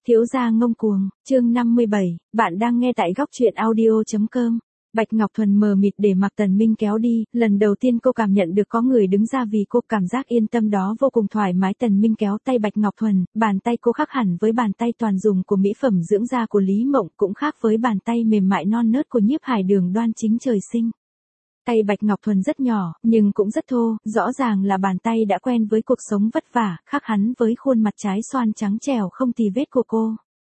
Thiếu gia ngông cuồng, chương 57, bạn đang nghe tại góc truyện audio.com. Bạch Ngọc Thuần mờ mịt để mặc Tần Minh kéo đi, lần đầu tiên cô cảm nhận được có người đứng ra vì cô, cảm giác yên tâm đó vô cùng thoải mái. Tần Minh kéo tay Bạch Ngọc Thuần, bàn tay cô khác hẳn với bàn tay toàn dùng của mỹ phẩm dưỡng da của Lý Mộng, cũng khác với bàn tay mềm mại non nớt của Nhiếp Hải Đường đoan chính trời sinh. Tay Bạch Ngọc Thuần rất nhỏ, nhưng cũng rất thô, rõ ràng là bàn tay đã quen với cuộc sống vất vả, khác hẳn với khuôn mặt trái xoan trắng trẻo không tì vết của cô.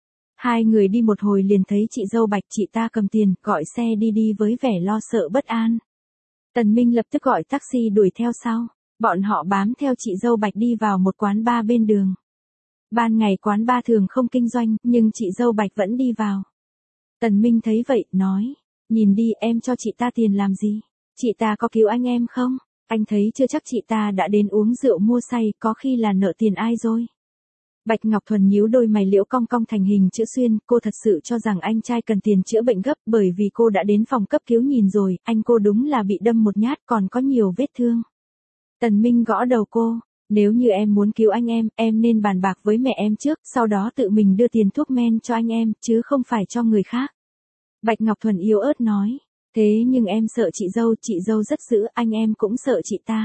Hai người đi một hồi liền thấy chị dâu Bạch, chị ta cầm tiền, gọi xe đi với vẻ lo sợ bất an. Tần Minh lập tức gọi taxi đuổi theo sau, bọn họ bám theo chị dâu Bạch đi vào một quán bar bên đường. Ban ngày quán bar thường không kinh doanh, nhưng chị dâu Bạch vẫn đi vào. Tần Minh thấy vậy, nói, nhìn đi, em cho chị ta tiền làm gì? Chị ta có cứu anh em không? Anh thấy chưa chắc chị ta đã đến uống rượu mua say, có khi là nợ tiền ai rồi. Bạch Ngọc Thuần nhíu đôi mày liễu cong cong thành hình chữ xuyên, cô thật sự cho rằng anh trai cần tiền chữa bệnh gấp, bởi vì cô đã đến phòng cấp cứu nhìn rồi, anh cô đúng là bị đâm một nhát còn có nhiều vết thương. Tần Minh gõ đầu cô, nếu như em muốn cứu anh em nên bàn bạc với mẹ em trước, sau đó tự mình đưa tiền thuốc men cho anh em, chứ không phải cho người khác. Bạch Ngọc Thuần yếu ớt nói. Thế nhưng em sợ chị dâu rất dữ, anh em cũng sợ chị ta.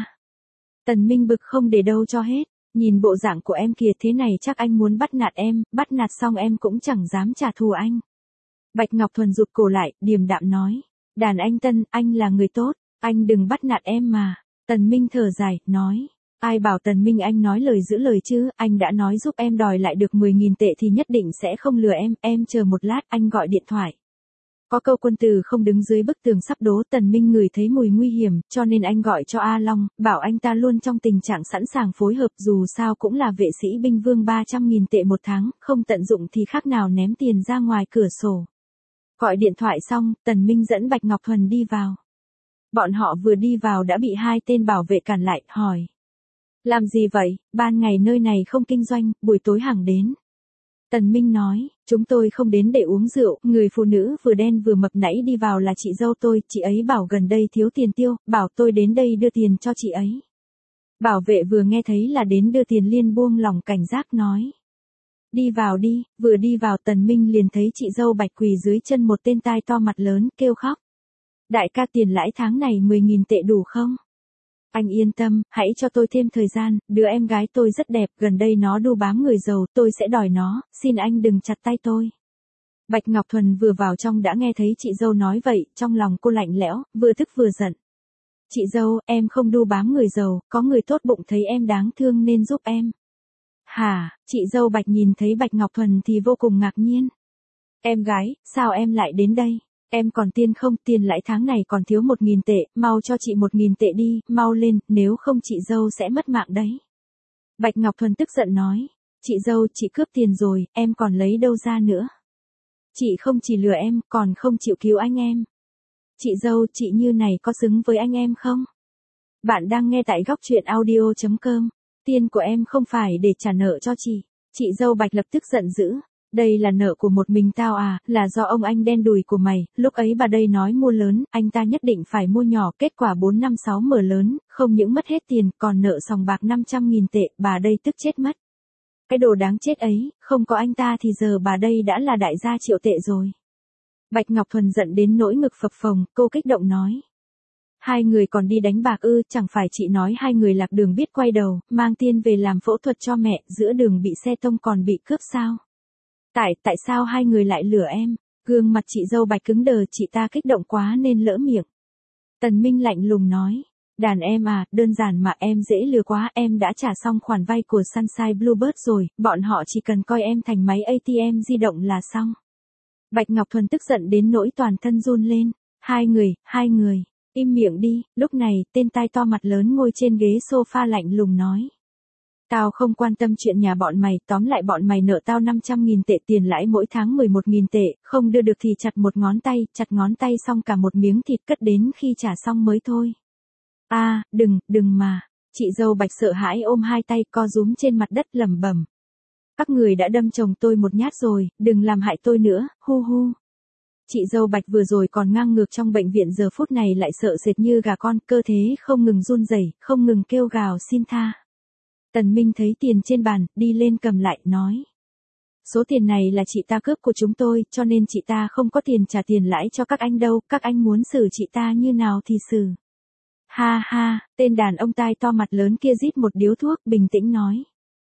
Tần Minh bực không để đâu cho hết, nhìn bộ dạng của em kìa, thế này chắc anh muốn bắt nạt em, bắt nạt xong em cũng chẳng dám trả thù anh. Bạch Ngọc Thuần rụt cổ lại, điềm đạm nói, đàn anh Tân, anh là người tốt, anh đừng bắt nạt em mà. Tần Minh thở dài, nói, ai bảo Tần Minh anh nói lời giữ lời chứ, anh đã nói giúp em đòi lại được 10.000 tệ thì nhất định sẽ không lừa em chờ một lát, anh gọi điện thoại. Có câu quân tử không đứng dưới bức tường sắp đổ. Tần Minh ngửi thấy mùi nguy hiểm, cho nên anh gọi cho A Long, bảo anh ta luôn trong tình trạng sẵn sàng phối hợp, dù sao cũng là vệ sĩ binh vương, 300.000 tệ một tháng, không tận dụng thì khác nào ném tiền ra ngoài cửa sổ. Gọi điện thoại xong, Tần Minh dẫn Bạch Ngọc Thuần đi vào. Bọn họ vừa đi vào đã bị hai tên bảo vệ cản lại, hỏi. Làm gì vậy, ban ngày nơi này không kinh doanh, buổi tối hẳn đến. Tần Minh nói, chúng tôi không đến để uống rượu, người phụ nữ vừa đen vừa mập nãy đi vào là chị dâu tôi, chị ấy bảo gần đây thiếu tiền tiêu, bảo tôi đến đây đưa tiền cho chị ấy. Bảo vệ vừa nghe thấy là đến đưa tiền liền buông lỏng cảnh giác, nói. Đi vào đi, vừa đi vào Tần Minh liền thấy chị dâu Bạch quỳ dưới chân một tên tai to mặt lớn, kêu khóc. Đại ca, tiền lãi tháng này 10.000 tệ đủ không? Anh yên tâm, hãy cho tôi thêm thời gian, đứa em gái tôi rất đẹp, gần đây nó đu bám người giàu, tôi sẽ đòi nó, xin anh đừng chặt tay tôi. Bạch Ngọc Thuần vừa vào trong đã nghe thấy chị dâu nói vậy, trong lòng cô lạnh lẽo, vừa tức vừa giận. Chị dâu, em không đu bám người giàu, có người tốt bụng thấy em đáng thương nên giúp em. Hả, chị dâu Bạch nhìn thấy Bạch Ngọc Thuần thì vô cùng ngạc nhiên. Em gái, sao em lại đến đây? Em còn tiền không, tiền lãi tháng này còn thiếu 1.000 tệ, mau cho chị 1.000 tệ đi, mau lên, nếu không chị dâu sẽ mất mạng đấy. Bạch Ngọc Thuần tức giận nói, chị dâu, chị cướp tiền rồi, em còn lấy đâu ra nữa. Chị không chỉ lừa em, còn không chịu cứu anh em. Chị dâu, chị như này có xứng với anh em không? Bạn đang nghe tại góc truyện audio.com, tiền của em không phải để trả nợ cho chị. Chị dâu Bạch lập tức giận dữ. Đây là nợ của một mình tao à, là do ông anh đen đùi của mày, lúc ấy bà đây nói mua lớn, anh ta nhất định phải mua nhỏ, kết quả 456 mở lớn, không những mất hết tiền, còn nợ sòng bạc 500.000 tệ, bà đây tức chết mất. Cái đồ đáng chết ấy, không có anh ta thì giờ bà đây đã là đại gia triệu tệ rồi. Bạch Ngọc Thuần giận đến nỗi ngực phập phồng, cô kích động nói. Hai người còn đi đánh bạc ư, chẳng phải chị nói hai người lạc đường biết quay đầu, mang tiền về làm phẫu thuật cho mẹ, giữa đường bị xe tông còn bị cướp sao? Tại sao hai người lại lừa em? Gương mặt chị dâu Bạch cứng đờ, chị ta kích động quá nên lỡ miệng. Tần Minh lạnh lùng nói, đàn em à, đơn giản mà, em dễ lừa quá, em đã trả xong khoản vay của Sunshine Bluebird rồi, bọn họ chỉ cần coi em thành máy ATM di động là xong. Bạch Ngọc Thuần tức giận đến nỗi toàn thân run lên, hai người, im miệng đi. Lúc này, tên tai to mặt lớn ngồi trên ghế sofa lạnh lùng nói. Tao không quan tâm chuyện nhà bọn mày, tóm lại bọn mày nợ tao 500.000 tệ, tiền lãi mỗi tháng 11.000 tệ, không đưa được thì chặt một ngón tay, chặt ngón tay xong cả một miếng thịt cất đến khi trả xong mới thôi. À, đừng mà. Chị dâu Bạch sợ hãi ôm hai tay co rúm trên mặt đất lẩm bẩm. Các người đã đâm chồng tôi một nhát rồi, đừng làm hại tôi nữa, hu hu. Chị dâu Bạch vừa rồi còn ngang ngược trong bệnh viện, giờ phút này lại sợ sệt như gà con, cơ thế không ngừng run rẩy, không ngừng kêu gào xin tha. Tần Minh thấy tiền trên bàn, đi lên cầm lại, nói. Số tiền này là chị ta cướp của chúng tôi, cho nên chị ta không có tiền trả tiền lãi cho các anh đâu, các anh muốn xử chị ta như nào thì xử. Ha ha, tên đàn ông tai to mặt lớn kia rít một điếu thuốc, bình tĩnh nói.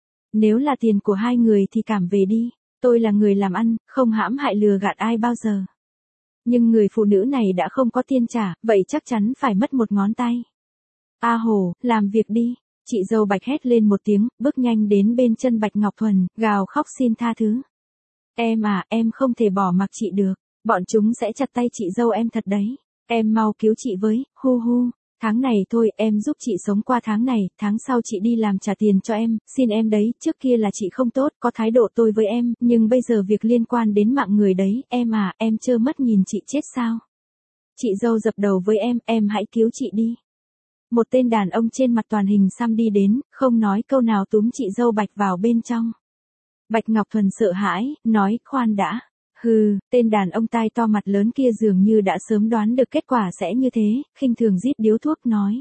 Nếu là tiền của hai người thì cảm về đi, tôi là người làm ăn, không hãm hại lừa gạt ai bao giờ. Nhưng người phụ nữ này đã không có tiền trả, vậy chắc chắn phải mất một ngón tay. A Hồ, làm việc đi. Chị dâu Bạch hét lên một tiếng, bước nhanh đến bên chân Bạch Ngọc Thuần, gào khóc xin tha thứ. Em à, em không thể bỏ mặc chị được, bọn chúng sẽ chặt tay chị dâu em thật đấy. Em mau cứu chị với, hu hu. Tháng này thôi, em giúp chị sống qua tháng này, tháng sau chị đi làm trả tiền cho em, xin em đấy, trước kia là chị không tốt, có thái độ tôi với em, nhưng bây giờ việc liên quan đến mạng người đấy, em à, em trơ mắt nhìn chị chết sao? Chị dâu dập đầu với em hãy cứu chị đi. Một tên đàn ông trên mặt toàn hình xăm đi đến, không nói câu nào túm chị dâu Bạch vào bên trong. Bạch Ngọc Thuần sợ hãi, nói, khoan đã. Hừ, tên đàn ông tai to mặt lớn kia dường như đã sớm đoán được kết quả sẽ như thế, khinh thường rít điếu thuốc nói.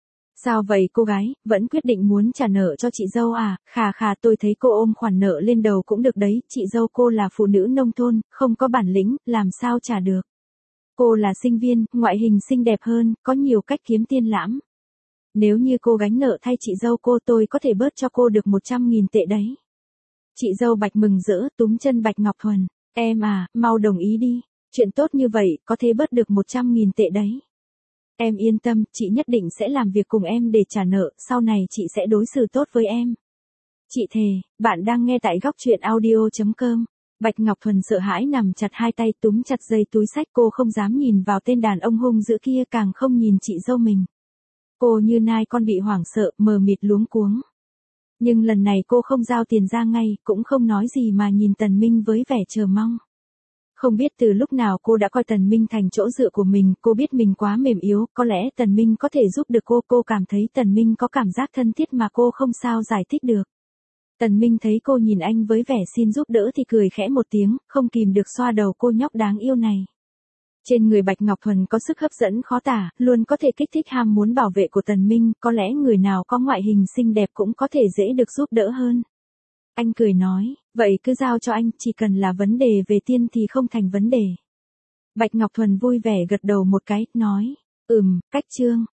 Sao vậy cô gái, vẫn quyết định muốn trả nợ cho chị dâu à, khà tôi thấy cô ôm khoản nợ lên đầu cũng được đấy, chị dâu cô là phụ nữ nông thôn, không có bản lĩnh, làm sao trả được. Cô là sinh viên, ngoại hình xinh đẹp hơn, có nhiều cách kiếm tiền lãm. Nếu như cô gánh nợ thay chị dâu cô tôi có thể bớt cho cô được 100.000 tệ đấy. Chị dâu Bạch mừng rỡ túm chân Bạch Ngọc Thuần. Em à, mau đồng ý đi. Chuyện tốt như vậy, có thể bớt được 100.000 tệ đấy. Em yên tâm, chị nhất định sẽ làm việc cùng em để trả nợ, sau này chị sẽ đối xử tốt với em. Chị thề, bạn đang nghe tại góc truyện audio.com. Bạch Ngọc Thuần sợ hãi nằm chặt hai tay túm chặt dây túi xách, cô không dám nhìn vào tên đàn ông hung dữ kia, càng không nhìn chị dâu mình. Cô như nai con bị hoảng sợ, mờ mịt luống cuống. Nhưng lần này cô không giao tiền ra ngay, cũng không nói gì mà nhìn Tần Minh với vẻ chờ mong. Không biết từ lúc nào cô đã coi Tần Minh thành chỗ dựa của mình, cô biết mình quá mềm yếu, có lẽ Tần Minh có thể giúp được cô cảm thấy Tần Minh có cảm giác thân thiết mà cô không sao giải thích được. Tần Minh thấy cô nhìn anh với vẻ xin giúp đỡ thì cười khẽ một tiếng, không kìm được xoa đầu cô nhóc đáng yêu này. Trên người Bạch Ngọc Thuần có sức hấp dẫn khó tả, luôn có thể kích thích ham muốn bảo vệ của Tần Minh, có lẽ người nào có ngoại hình xinh đẹp cũng có thể dễ được giúp đỡ hơn. Anh cười nói, vậy cứ giao cho anh, chỉ cần là vấn đề về tiền thì không thành vấn đề. Bạch Ngọc Thuần vui vẻ gật đầu một cái, nói, cách chương.